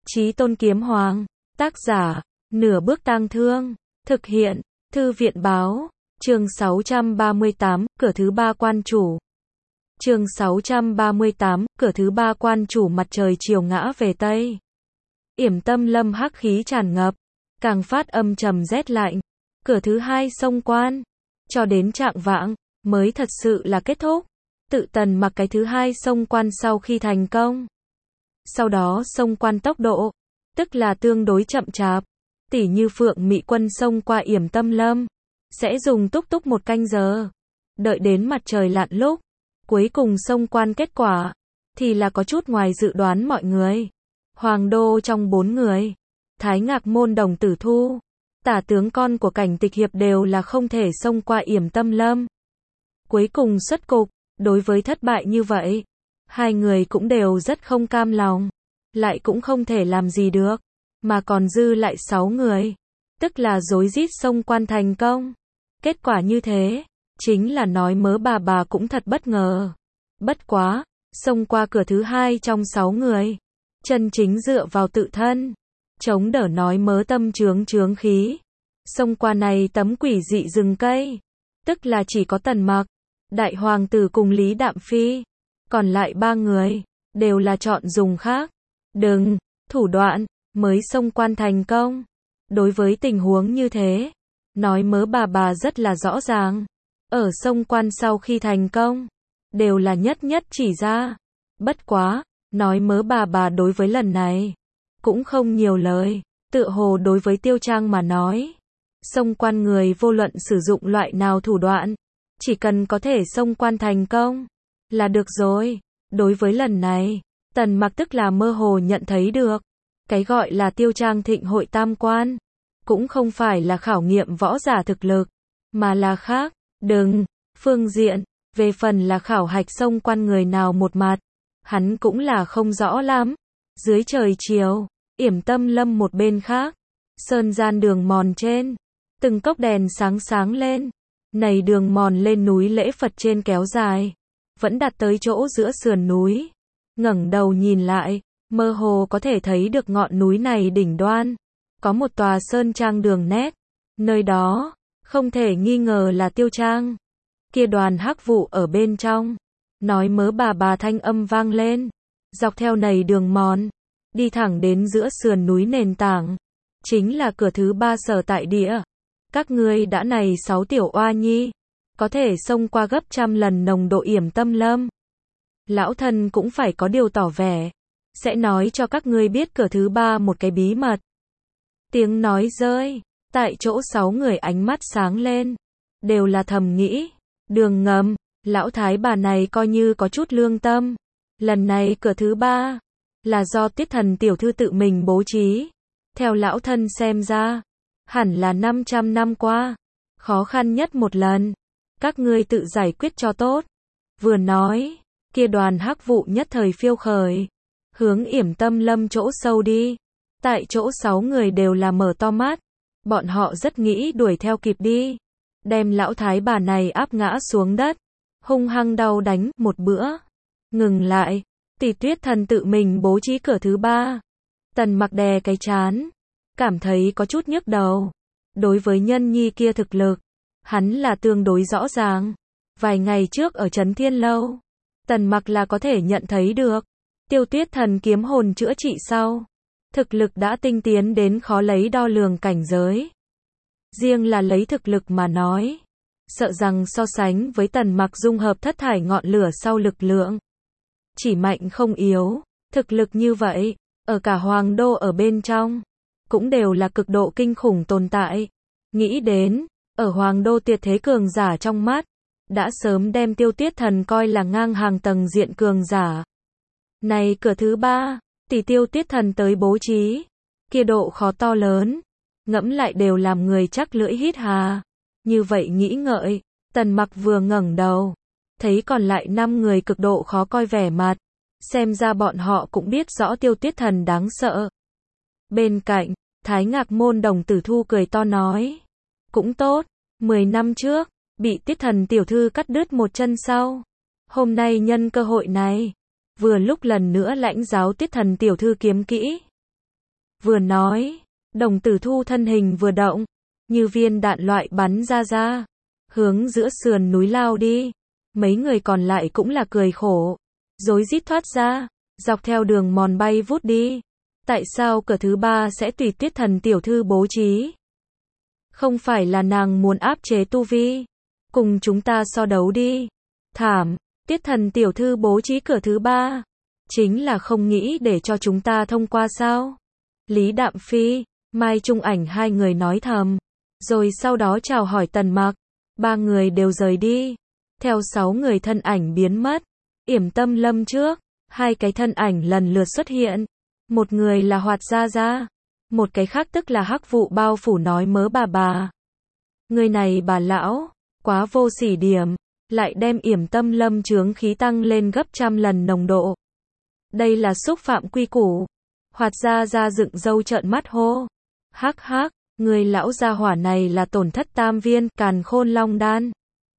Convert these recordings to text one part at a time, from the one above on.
Chí Tôn Kiếm Hoàng. Tác giả, Nửa Bước Tang Thương. Thực hiện, Thư viện Báo. Chương 638, cửa thứ ba quan chủ. Chương 638, cửa thứ ba quan chủ. Mặt trời chiều ngã về Tây. Yểm Tâm Lâm hắc khí tràn ngập, càng phát âm trầm rét lạnh. Cửa thứ hai xông quan, cho đến trạng vạng, mới thật sự là kết thúc. Tự Tần Mặc cái thứ hai xông quan sau khi thành công. Sau đó xông quan tốc độ, tức là tương đối chậm chạp. Tỉ như Phượng Mị Quân xông qua Yểm Tâm Lâm, sẽ dùng túc 1 canh giờ. Đợi đến mặt trời lặn lúc, cuối cùng xông quan kết quả, thì là có chút ngoài dự đoán mọi người. Hoàng đô trong 4 người, Thái Ngạc Môn Đồng Tử Thu, Tả tướng con của Cảnh Tịch Hiệp đều là không thể xông qua Yểm Tâm Lâm. Cuối cùng xuất cục, đối với thất bại như vậy, hai người cũng đều rất không cam lòng, lại cũng không thể làm gì được, mà còn dư lại 6 người, tức là rối rít xông quan thành công. Kết quả như thế, chính là nói mớ bà cũng thật bất ngờ. Bất quá, xông qua cửa thứ hai trong 6 người, chân chính dựa vào tự thân, chống đỡ nói mớ tâm chướng khí. Xông qua này tấm quỷ dị rừng cây, tức là chỉ có Tần Mặc, Đại Hoàng tử cùng Lý Đạm Phi, còn lại 3 người, đều là chọn dùng khác. Thủ đoạn, mới xông quan thành công. Đối với tình huống như thế, nói mớ bà rất là rõ ràng. Ở xông quan sau khi thành công, đều là nhất chỉ ra. Bất quá, nói mớ bà đối với lần này, cũng không nhiều lời, tựa hồ đối với Tiêu Trang mà nói. Xông quan người vô luận sử dụng loại nào thủ đoạn, chỉ cần có thể xông quan thành công, là được rồi. Đối với lần này, Tần Mặc tức là mơ hồ nhận thấy được, cái gọi là Tiêu Trang thịnh hội tam quan, cũng không phải là khảo nghiệm võ giả thực lực, mà là khác. Phương diện, về phần là khảo hạch xông quan người nào một mặt, hắn cũng là không rõ lắm. Dưới trời chiều, Yểm Tâm Lâm một bên khác, sơn gian đường mòn trên, từng cốc đèn sáng lên. Này đường mòn lên núi Lễ Phật trên kéo dài, vẫn đặt tới chỗ giữa sườn núi. Ngẩng đầu nhìn lại, mơ hồ có thể thấy được ngọn núi này đỉnh đoan, có một tòa sơn trang đường nét. Nơi đó, không thể nghi ngờ là Tiêu Trang. Kia đoàn hắc vụ ở bên trong, nói mớ bà thanh âm vang lên. Dọc theo này đường mòn, đi thẳng đến giữa sườn núi nền tảng, chính là cửa thứ 3 sở tại địa. Các ngươi đã này 6 tiểu oa nhi, có thể xông qua gấp trăm lần nồng độ Yểm Tâm Lâm. Lão thân cũng phải có điều tỏ vẻ, sẽ nói cho các ngươi biết cửa thứ 3 một cái bí mật. Tiếng nói rơi, tại chỗ 6 người ánh mắt sáng lên, đều là thầm nghĩ, đường ngầm, lão thái bà này coi như có chút lương tâm. Lần này cửa thứ 3, là do Tiết Thần tiểu thư tự mình bố trí. Theo lão thân xem ra, hẳn là 500 năm qua, khó khăn nhất một lần. Các ngươi tự giải quyết cho tốt. Vừa nói, kia đoàn hắc vụ nhất thời phiêu khởi, hướng Yểm Tâm Lâm chỗ sâu đi. Tại chỗ 6 người đều là mở to mắt, bọn họ rất nghĩ đuổi theo kịp đi, đem lão thái bà này áp ngã xuống đất, hung hăng đau đánh một bữa. Ngừng lại, Tỷ Tuyết Thần tự mình bố trí cửa thứ 3. Tần Mặc đè cái trán, cảm thấy có chút nhức đầu. Đối với nhân nhi kia thực lực, hắn là tương đối rõ ràng. Vài ngày trước ở Trấn Thiên Lâu, Tần Mặc là có thể nhận thấy được, Tiêu Tuyết Thần kiếm hồn chữa trị sau, thực lực đã tinh tiến đến khó lấy đo lường cảnh giới. Riêng là lấy thực lực mà nói, sợ rằng so sánh với Tần Mặc dung hợp thất thải ngọn lửa sau lực lượng, chỉ mạnh không yếu. Thực lực như vậy, ở cả Hoàng đô ở bên trong, cũng đều là cực độ kinh khủng tồn tại. Nghĩ đến, ở Hoàng đô tuyệt thế cường giả trong mắt, đã sớm đem Tiêu Tuyết Thần coi là ngang hàng tầng diện cường giả. Này cửa thứ 3, tỷ Tiêu Tuyết Thần tới bố trí, kia độ khó to lớn, ngẫm lại đều làm người chắc lưỡi hít hà. Như vậy nghĩ ngợi, Tần Mặc vừa ngẩng đầu, thấy còn lại 5 người cực độ khó coi vẻ mặt, xem ra bọn họ cũng biết rõ Tiêu Tuyết Thần đáng sợ. Bên cạnh, Thái Ngạc Môn Đồng Tử Thu cười to nói, cũng tốt, 10 năm trước, bị Tiết Thần tiểu thư cắt đứt một chân sau, hôm nay nhân cơ hội này, vừa lúc lần nữa lãnh giáo Tiết Thần tiểu thư kiếm kỹ. Vừa nói, Đồng Tử Thu thân hình vừa động, như viên đạn loại bắn ra, hướng giữa sườn núi lao đi. Mấy người còn lại cũng là cười khổ, rối rít thoát ra, dọc theo đường mòn bay vút đi. Tại sao cửa thứ ba sẽ tùy Tuyết Thần tiểu thư bố trí? Không phải là nàng muốn áp chế tu vi? Cùng chúng ta so đấu đi. Thảm, Tuyết Thần tiểu thư bố trí cửa thứ ba, chính là không nghĩ để cho chúng ta thông qua sao? Lý Đạm Phi, Mai Trung Ảnh hai người nói thầm, rồi sau đó chào hỏi Tần Mặc. Ba người đều rời đi. Theo 6 người thân ảnh biến mất, Yểm Tâm Lâm trước, hai cái thân ảnh lần lượt xuất hiện. Một người là Hoạt Gia Gia, một cái khác tức là Hắc Vụ bao phủ nói mớ bà. Người này bà lão, quá vô sỉ điểm, lại đem Yểm Tâm Lâm chướng khí tăng lên gấp trăm lần nồng độ. Đây là xúc phạm quy củ. Hoạt Gia Gia dựng râu trợn mắt hô. Hắc hắc, người lão gia hỏa này là tổn thất tam viên, Càn Khôn Long Đan.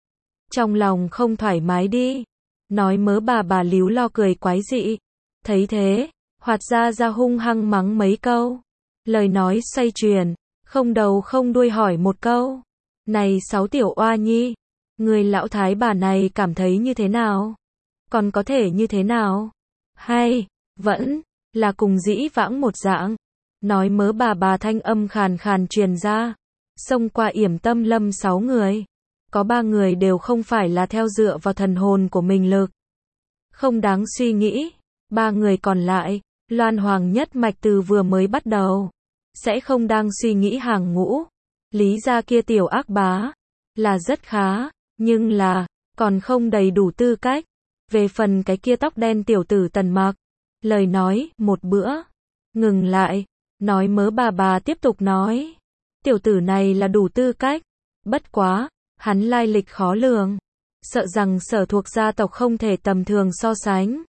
Trong lòng không thoải mái đi. Nói mớ bà líu lo cười quái dị. Thấy thế, Hoạt Gia Gia hung hăng mắng mấy câu. Lời nói xoay chuyển, không đầu không đuôi hỏi một câu. Này 6 tiểu oa nhi, người lão thái bà này cảm thấy như thế nào? Còn có thể như thế nào? Hay, vẫn là cùng dĩ vãng một dạng. Nói mớ bà thanh âm khàn khàn truyền ra. Xông qua Yểm Tâm Lâm 6 người. Có 3 người đều không phải là theo dựa vào thần hồn của mình lực. Không đáng suy nghĩ. 3 người còn lại, Loan Hoàng nhất mạch từ vừa mới bắt đầu, sẽ không đang suy nghĩ hàng ngũ. Lý gia kia tiểu ác bá, là rất khá, nhưng là, còn không đầy đủ tư cách. Về phần cái kia tóc đen tiểu tử Tần Mặc, lời nói, một bữa, ngừng lại, nói mớ bà tiếp tục nói. Tiểu tử này là đủ tư cách, bất quá, hắn lai lịch khó lường, sợ rằng sở thuộc gia tộc không thể tầm thường so sánh.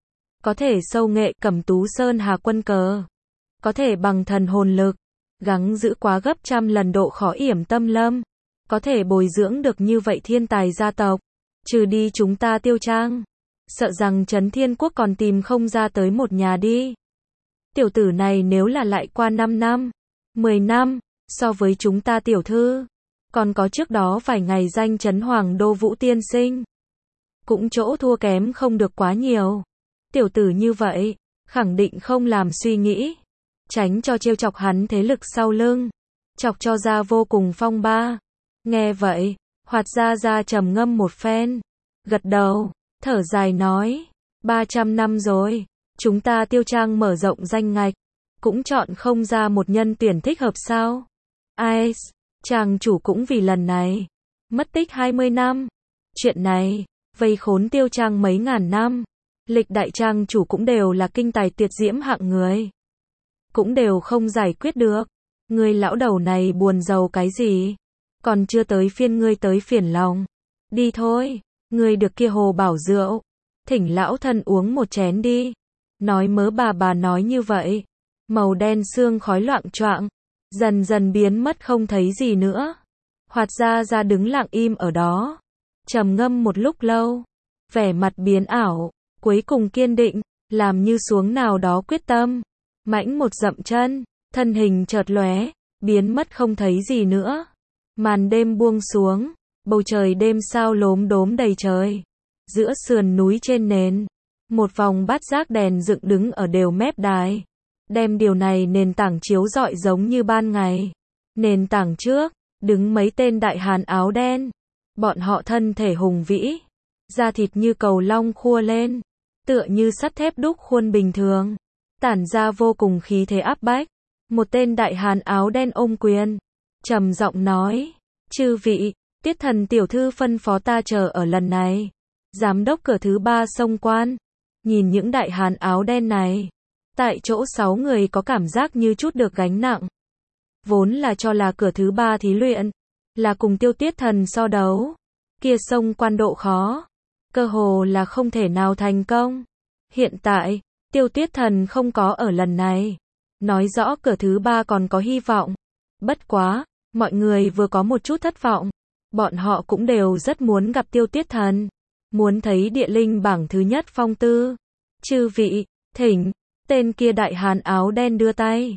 Có thể sâu nghệ Cẩm Tú Sơn Hà Quân cờ, có thể bằng thần hồn lực, gắng giữ quá gấp trăm lần độ khó Yểm Tâm Lâm, có thể bồi dưỡng được như vậy thiên tài gia tộc, trừ đi chúng ta Tiêu Trang, sợ rằng Trấn Thiên Quốc còn tìm không ra tới một nhà đi. Tiểu tử này nếu là lại qua 5 năm, 10 năm, so với chúng ta tiểu thư, còn có trước đó vài ngày danh chấn Hoàng Đô Vũ tiên sinh, cũng chỗ thua kém không được quá nhiều. Tiểu tử như vậy, khẳng định không làm suy nghĩ, tránh cho trêu chọc hắn thế lực sau lưng, chọc cho ra vô cùng phong ba. Nghe vậy, Hoạt Gia Gia trầm ngâm một phen, gật đầu, thở dài nói, 300 năm rồi, chúng ta Tiêu Trang mở rộng danh ngạch, cũng chọn không ra một nhân tuyển thích hợp sao? Ai, chàng chủ cũng vì lần này, mất tích 20 năm. Chuyện này, vây khốn Tiêu Trang mấy ngàn năm. Lịch đại trang chủ cũng đều là kinh tài tuyệt diễm hạng người, cũng đều không giải quyết được. Người lão đầu này buồn rầu cái gì? Còn chưa tới phiên ngươi tới phiền lòng. Đi thôi, ngươi được kia hồ bảo rượu, thỉnh lão thân uống một chén đi. Nói mớ bà nói như vậy, màu đen sương khói loạng choạng, dần dần biến mất không thấy gì nữa. Hoạt Gia Gia đứng lặng im ở đó, trầm ngâm một lúc lâu, vẻ mặt biến ảo, cuối cùng kiên định, làm như xuống nào đó quyết tâm. Mãnh một dậm chân, thân hình chợt lóe, biến mất không thấy gì nữa. Màn đêm buông xuống, bầu trời đêm sao lốm đốm đầy trời. Giữa sườn núi trên nền, một vòng bát giác đèn dựng đứng ở đều mép đài, đem điều này nền tảng chiếu rọi giống như ban ngày. Nền tảng trước, đứng mấy tên đại hán áo đen. Bọn họ thân thể hùng vĩ, da thịt như cầu long khua lên, tựa như sắt thép đúc khuôn bình thường, tản ra vô cùng khí thế áp bách. Một tên đại hán áo đen ôm quyền, trầm giọng nói, chư vị, Tiết Thần tiểu thư phân phó ta chờ ở lần này. Giám đốc cửa thứ 3 xông quan, nhìn những đại hán áo đen này, tại chỗ 6 người có cảm giác như chút được gánh nặng. Vốn là cho là cửa thứ 3 thí luyện, là cùng Tiêu Tiết Thần so đấu, kia xông quan độ khó, cơ hồ là không thể nào thành công. Hiện tại, Tiêu Tiết Thần không có ở lần này, nói rõ cửa thứ 3 còn có hy vọng. Bất quá, mọi người vừa có một chút thất vọng, bọn họ cũng đều rất muốn gặp Tiêu Tiết Thần, muốn thấy địa linh bảng thứ nhất phong tư. Chư vị, thỉnh, tên kia đại hán áo đen đưa tay,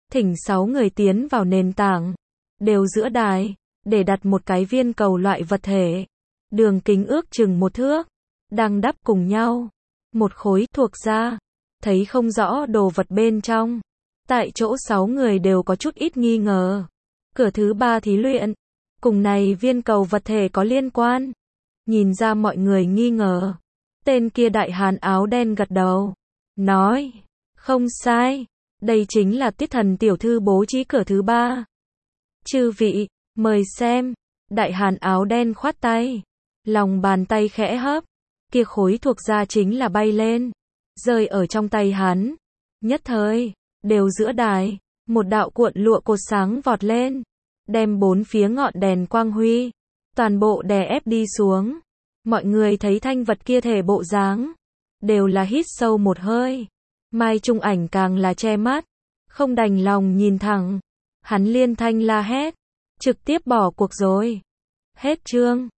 thỉnh 6 người tiến vào nền tảng, đều giữa đài, để đặt một cái viên cầu loại vật thể, đường kính ước chừng 1 thước, đang đắp cùng nhau. Một khối thuộc ra, thấy không rõ đồ vật bên trong. Tại chỗ 6 người đều có chút ít nghi ngờ. Cửa thứ 3 thí luyện, cùng này viên cầu vật thể có liên quan. Nhìn ra mọi người nghi ngờ. Tên kia đại hán áo đen gật đầu, nói, không sai, đây chính là Tiết Thần tiểu thư bố trí cửa thứ 3. Chư vị, mời xem. Đại hán áo đen khoát tay, lòng bàn tay khẽ hấp, kia khối thuộc ra chính là bay lên, rơi ở trong tay hắn. Nhất thời, đều giữa đài, một đạo cuộn lụa cột sáng vọt lên, đem 4 phía ngọn đèn quang huy, toàn bộ đè ép đi xuống. Mọi người thấy thanh vật kia thể bộ dáng, đều là hít sâu một hơi. Mai Trung Ảnh càng là che mắt, không đành lòng nhìn thẳng. Hắn liên thanh la hét, trực tiếp bỏ cuộc rồi. Hết chương.